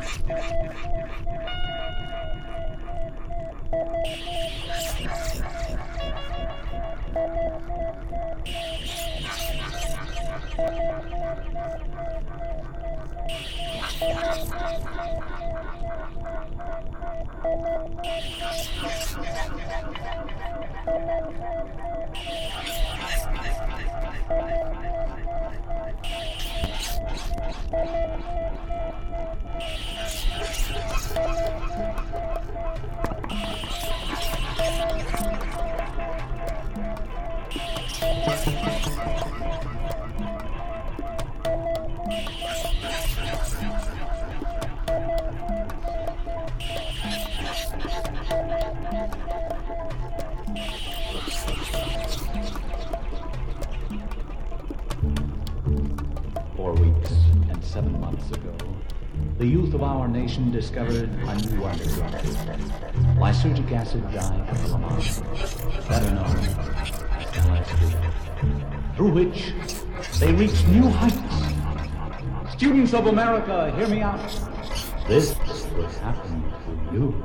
The youth of our nation discovered a new wonder drug, lysergic acid diethylamide, better known as LSD, through which they reached new heights. Students of America, hear me out. This will happen to you.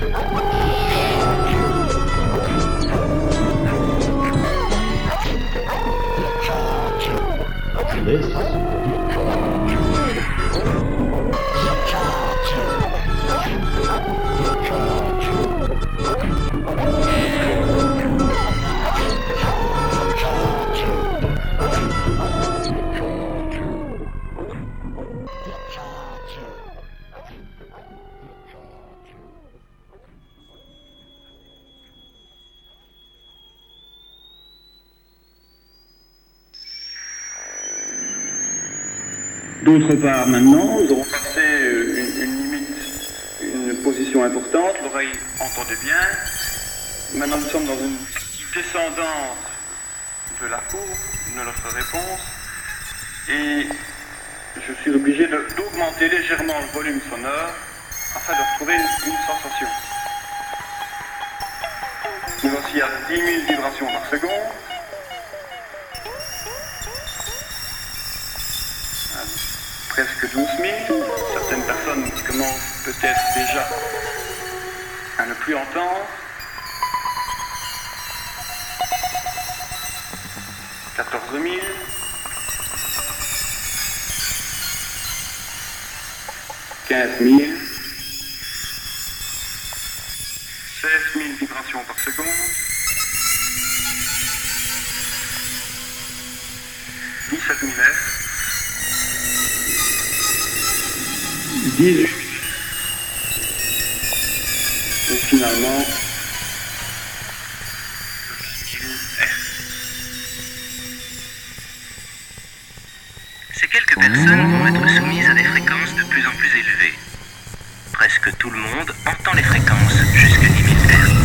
D'autre part, maintenant, nous avons passé une limite, une position importante, l'oreille entendait bien. Maintenant, nous sommes dans une partie descendante de la courbe, de notre réponse, et je suis obligé d'augmenter légèrement le volume sonore afin de retrouver une sensation. Nous voici à 10 000 vibrations par seconde. Presque 12 000. Certaines personnes commencent peut-être déjà à ne plus entendre. 14 000. 15 000. 16 000 vibrations par seconde. 17 000 F. 18. Et finalement, Ces quelques personnes vont être soumises à des fréquences de plus en plus élevées. Presque tout le monde entend les fréquences jusqu'à 10 000 Hz.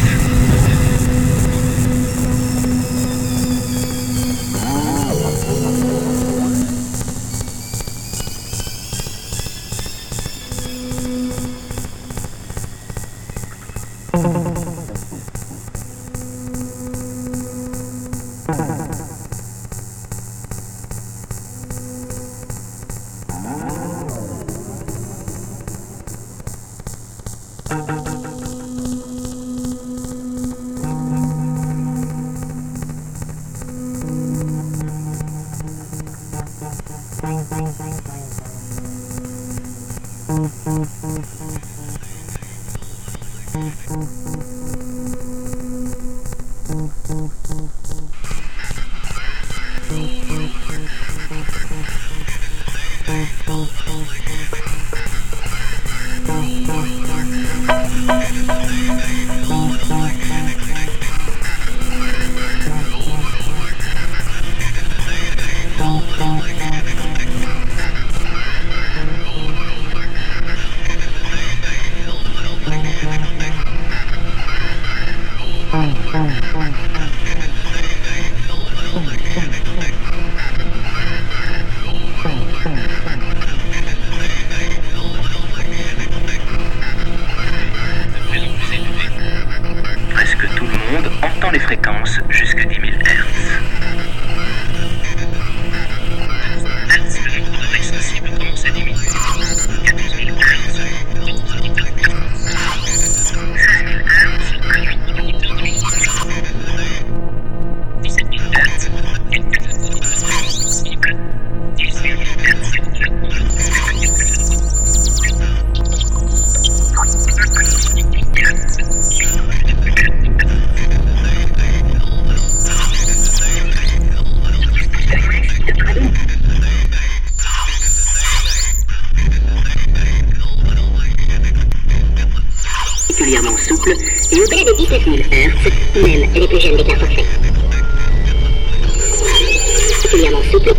Presque tout le monde entend les fréquences jusqu'à 10 000 Hz. Le nombre d'oreilles sensibles commence à diminuer. 14 000 Hz. 16 000 Hz. 17 000 Hz. 18 000 Hz. Particulièrement souple et au-delà de 17 000 Hz, même les plus jeunes déclarent forfait. Particulièrement souple.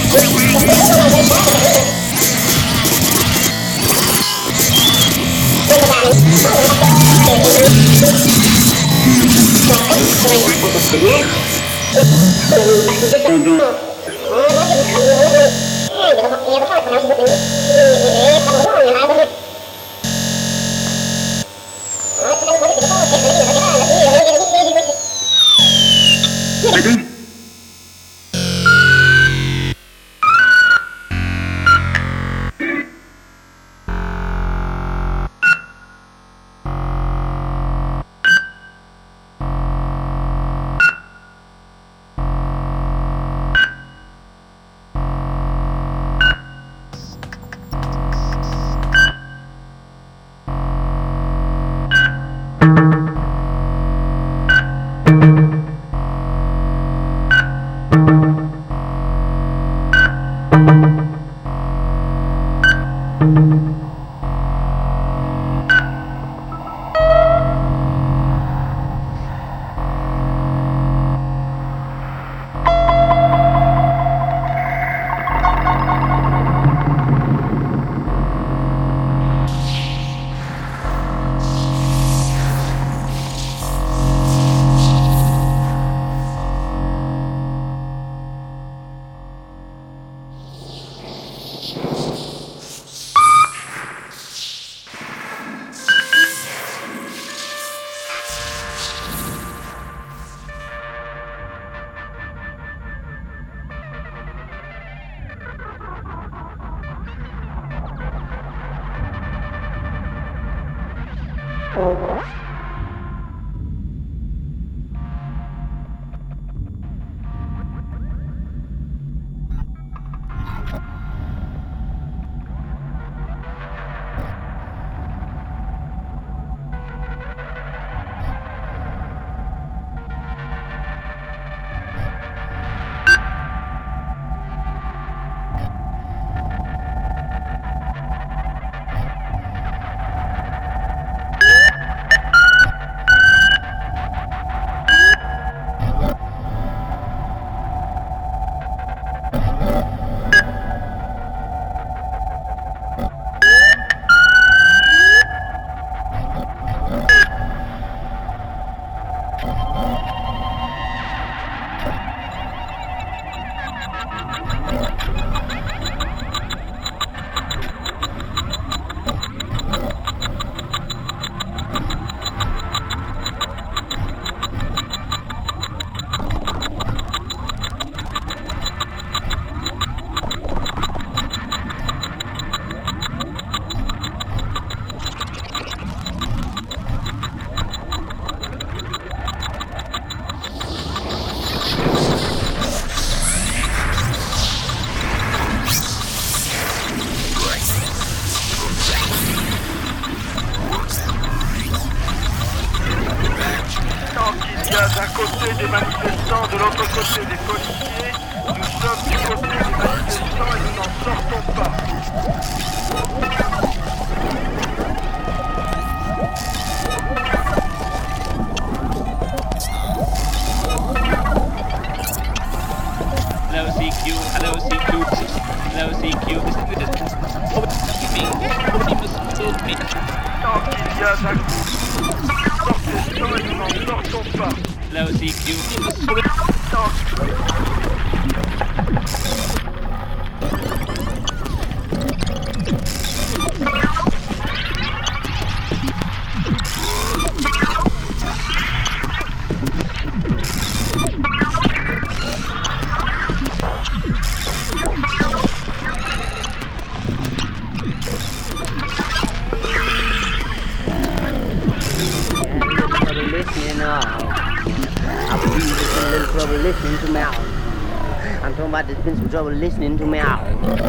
Trouble listening to me out.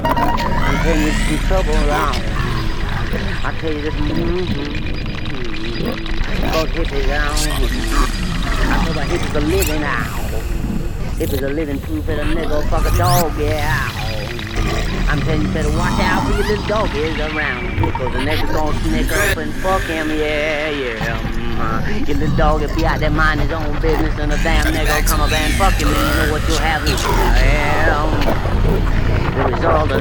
I'm telling you some trouble around. I tell you this, Cause hippies out. I told my hippies are living out. Hippies are living proof that a nigga fuck a dog, yeah. I'm telling you, better watch out for your little doggies around. Because the nigga's gonna sneak up and fuck him, yeah, yeah. Your little dog will be out there mind his own business and a damn nigga will come up and fuck him and you know what you'll have.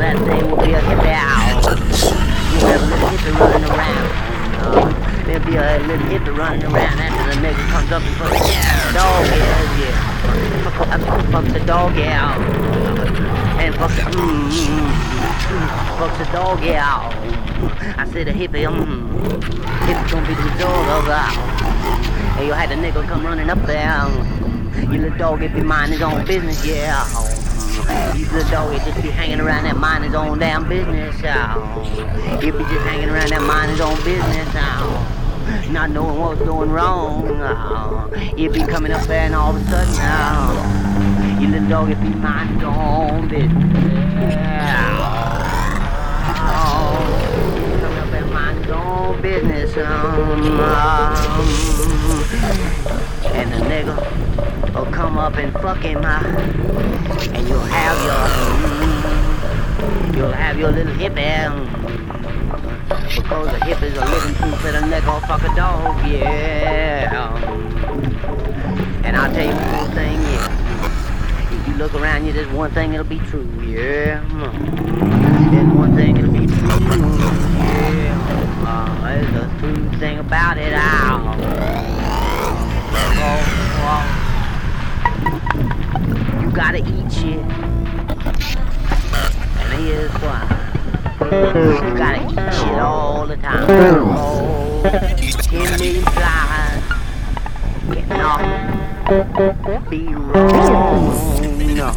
that thing will be a hippie owl. You'll have a little hippie running around. There'll be a little hippie running around after the nigga comes up and fucks the dog, yeah. Fucks the dog, yeah. And fucks the dog, yeah. I said a hippie, hippie's gonna be the dog of and you'll have the nigga come running up there. You little dog, if he mind his own business, yeah. You little dog, he just be hanging around that mind his own damn business, he be just hanging around that mind his own business, not knowing what's going wrong. You be coming up there and all of a sudden, you little dog, if he mind his own business, coming up there and mind his own business, and the nigga will come up and fuck him, and you'll have your little hippie, because the hippie's a living proof that a nigga will fuck a dog, yeah. And I'll tell you one thing, yeah. If you look around you, there's one thing that'll be true, yeah. There's one thing that'll be true, yeah. There's a true thing about it, you gotta eat shit, and here's why. You gotta eat shit all the time. 10 million flies cannot be wrong, no.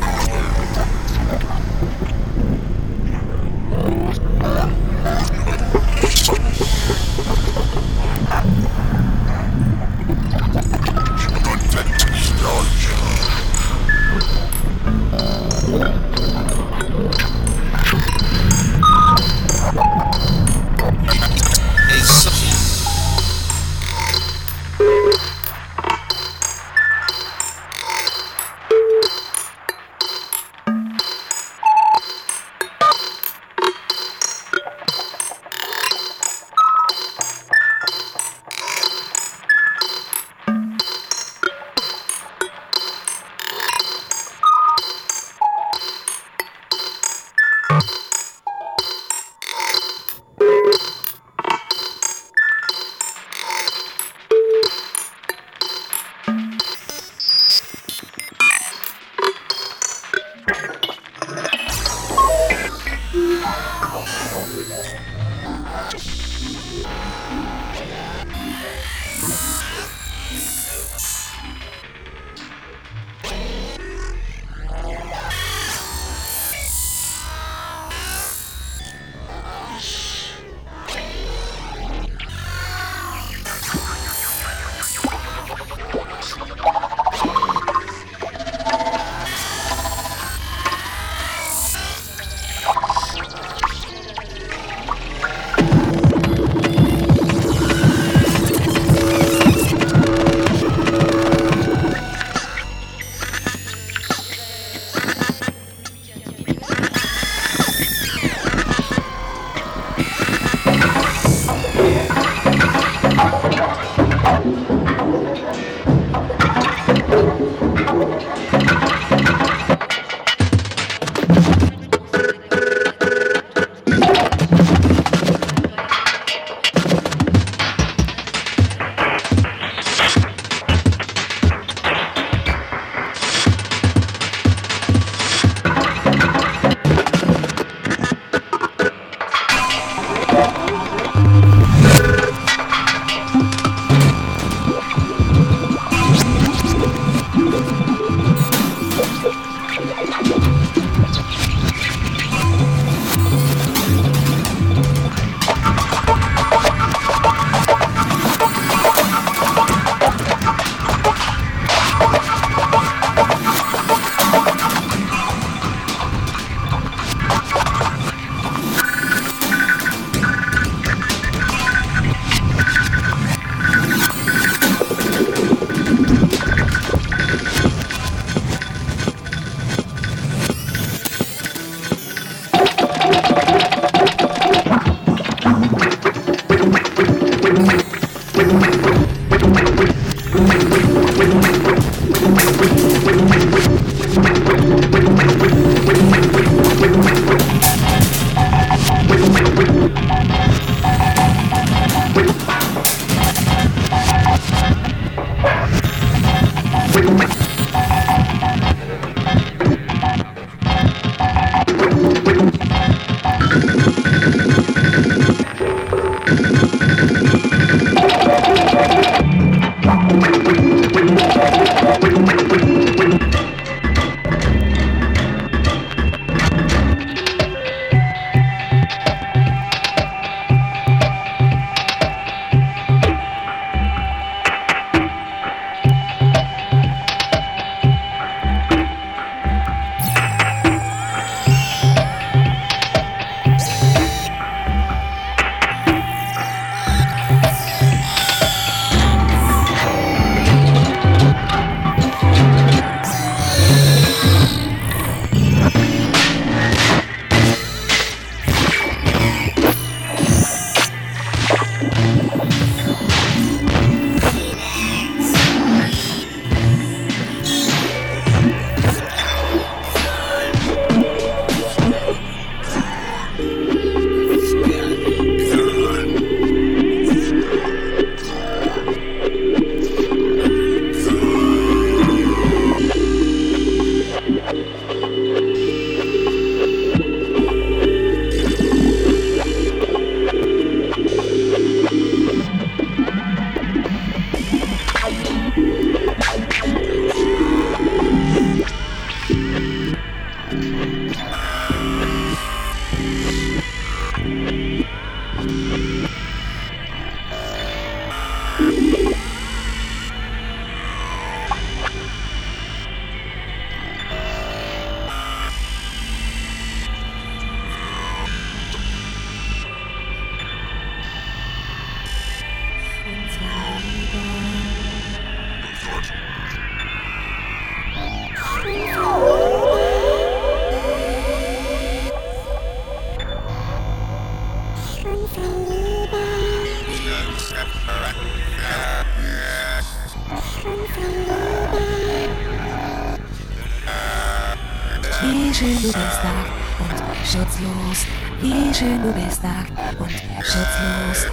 Wie schön du bist nackt und schutzlos. Wie schön du bist nackt und schutzlos.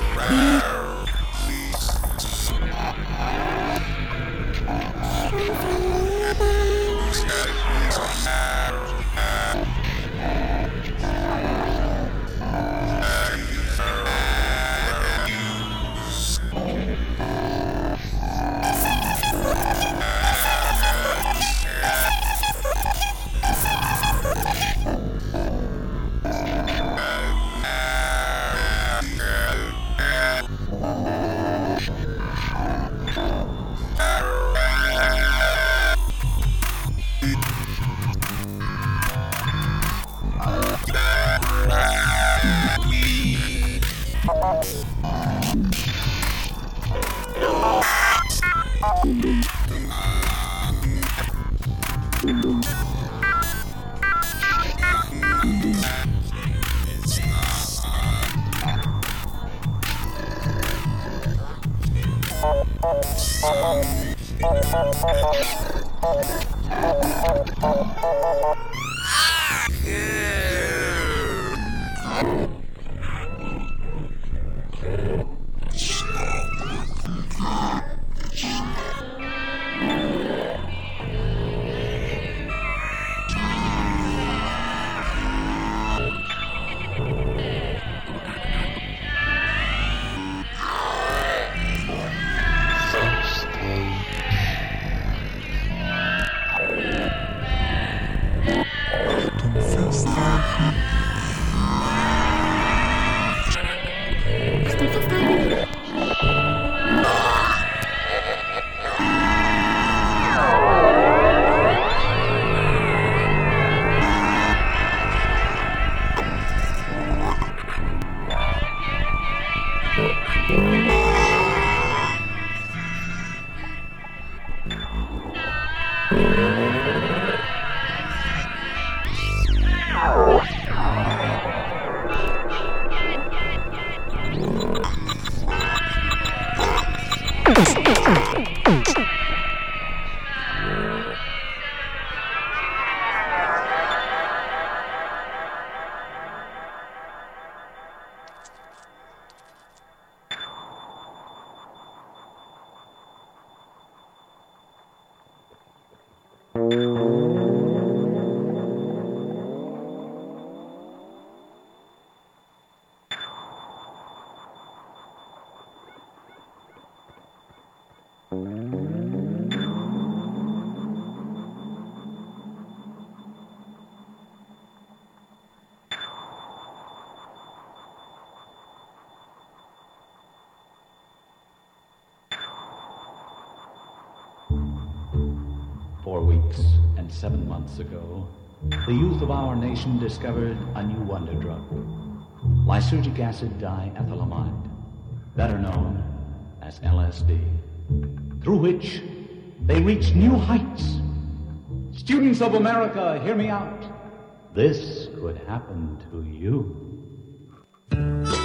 Weeks and 7 months ago, the youth of our nation discovered a new wonder drug, lysergic acid diethylamide, better known as LSD, through which they reached new heights. Students of America, hear me out. This could happen to you.